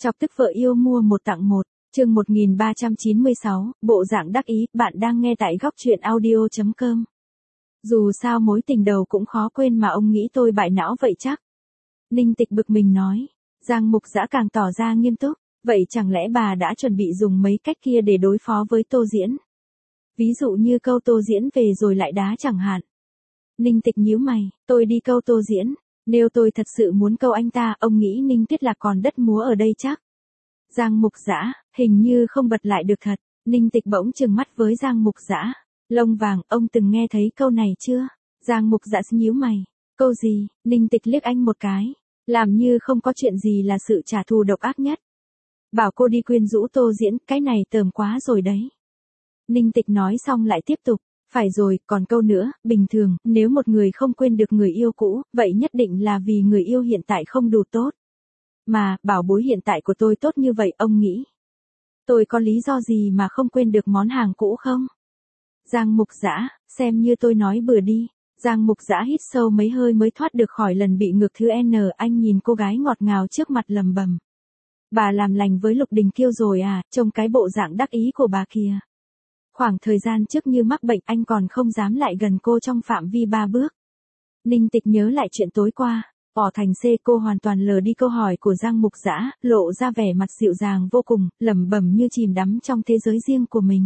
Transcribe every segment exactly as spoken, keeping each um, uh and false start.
Chọc tức vợ yêu mua một tặng một, chương một nghìn ba trăm chín mươi sáu, bộ dạng đắc ý, bạn đang nghe tại góc truyện audio chấm com. Dù sao mối tình đầu cũng khó quên mà ông nghĩ tôi bại não vậy chắc. Ninh Tịch bực mình nói. Giang Mục Dã càng tỏ ra nghiêm túc, vậy chẳng lẽ bà đã chuẩn bị dùng mấy cách kia để đối phó với Tô Diễn? Ví dụ như câu Tô Diễn về rồi lại đá chẳng hạn. Ninh Tịch nhíu mày, tôi đi câu Tô Diễn, nếu tôi thật sự muốn câu anh ta, ông nghĩ Ninh Tuyết Lạc còn đất múa ở đây chắc. Giang Mục Dã, hình như không bật lại được thật. Ninh Tịch bỗng trừng mắt với Giang Mục Dã. Lông vàng, ông từng nghe thấy câu này chưa? Giang Mục Dã nhíu mày. Câu gì? Ninh Tịch liếc anh một cái, làm như không có chuyện gì là sự trả thù độc ác nhất. Bảo cô đi quyến rũ Tô Diễn, cái này tởm quá rồi đấy. Ninh Tịch nói xong lại tiếp tục. Phải rồi, còn câu nữa, bình thường, nếu một người không quên được người yêu cũ, vậy nhất định là vì người yêu hiện tại không đủ tốt. Mà, bảo bối hiện tại của tôi tốt như vậy, ông nghĩ tôi có lý do gì mà không quên được món hàng cũ không? Giang Mục Dã, xem như tôi nói bừa đi. Giang Mục Dã hít sâu mấy hơi mới thoát được khỏi lần bị ngược thứ N. Anh nhìn cô gái ngọt ngào trước mặt lầm bầm. Bà làm lành với Lục Đình Kiêu rồi à, trông cái bộ dạng đắc ý của bà kìa. Khoảng thời gian trước như mắc bệnh anh còn không dám lại gần cô trong phạm vi ba bước. Ninh Tịch nhớ lại chuyện tối qua. Bỏ thành C, cô hoàn toàn lờ đi câu hỏi của Giang Mục Dã, lộ ra vẻ mặt dịu dàng vô cùng, lẩm bẩm như chìm đắm trong thế giới riêng của mình.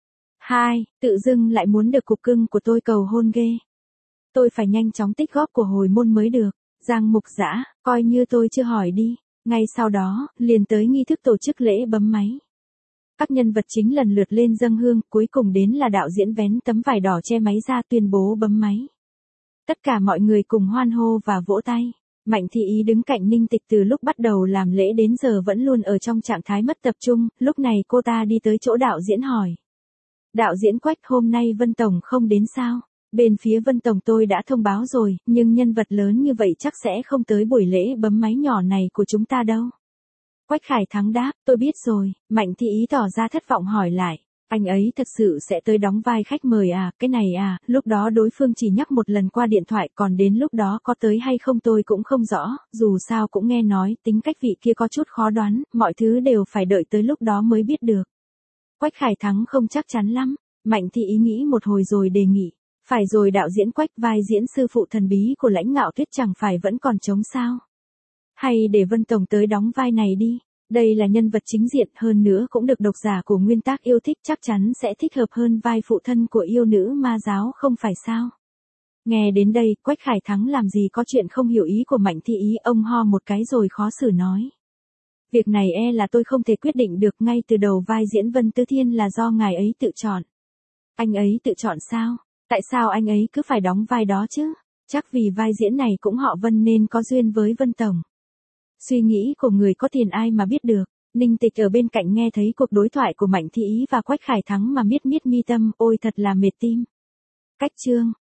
Hai, tự dưng lại muốn được cục cưng của tôi cầu hôn ghê. Tôi phải nhanh chóng tích góp của hồi môn mới được. Giang Mục Dã, coi như tôi chưa hỏi đi. Ngay sau đó, liền tới nghi thức tổ chức lễ bấm máy. Các nhân vật chính lần lượt lên dâng hương, cuối cùng đến là đạo diễn vén tấm vải đỏ che máy ra tuyên bố bấm máy. Tất cả mọi người cùng hoan hô và vỗ tay. Mạnh Thị Ý đứng cạnh Ninh Tịch từ lúc bắt đầu làm lễ đến giờ vẫn luôn ở trong trạng thái mất tập trung, lúc này cô ta đi tới chỗ đạo diễn hỏi. Đạo diễn Quách, hôm nay Vân Tổng không đến sao? Bên phía Vân Tổng tôi đã thông báo rồi, nhưng nhân vật lớn như vậy chắc sẽ không tới buổi lễ bấm máy nhỏ này của chúng ta đâu. Quách Khải Thắng đáp, tôi biết rồi. Mạnh Thị Ý tỏ ra thất vọng hỏi lại. Anh ấy thật sự sẽ tới đóng vai khách mời à, cái này à, lúc đó đối phương chỉ nhắc một lần qua điện thoại, còn đến lúc đó có tới hay không tôi cũng không rõ, dù sao cũng nghe nói tính cách vị kia có chút khó đoán, mọi thứ đều phải đợi tới lúc đó mới biết được. Quách Khải Thắng không chắc chắn lắm. Mạnh Thị Ý nghĩ một hồi rồi đề nghị. Phải rồi, đạo diễn Quách, vai diễn sư phụ thần bí của Lãnh Ngạo Tuyết chẳng phải vẫn còn trống sao? Hay để Vân Tổng tới đóng vai này đi. Đây là nhân vật chính diện, hơn nữa cũng được độc giả của nguyên tác yêu thích, chắc chắn sẽ thích hợp hơn vai phụ thân của yêu nữ ma giáo không phải sao? Nghe đến đây, Quách Khải Thắng làm gì có chuyện không hiểu ý của Mạnh Thị Ý, ông ho một cái rồi khó xử nói. Việc này e là tôi không thể quyết định được, ngay từ đầu vai diễn Vân Tứ Thiên là do ngài ấy tự chọn. Anh ấy tự chọn sao? Tại sao anh ấy cứ phải đóng vai đó chứ? Chắc vì vai diễn này cũng họ Vân nên có duyên với Vân Tổng. Suy nghĩ của người có tiền ai mà biết được. Ninh Tịch ở bên cạnh nghe thấy cuộc đối thoại của Mạnh Thị Ý và Quách Khải Thắng mà miết miết mi tâm, ôi thật là mệt tim. Cách chương,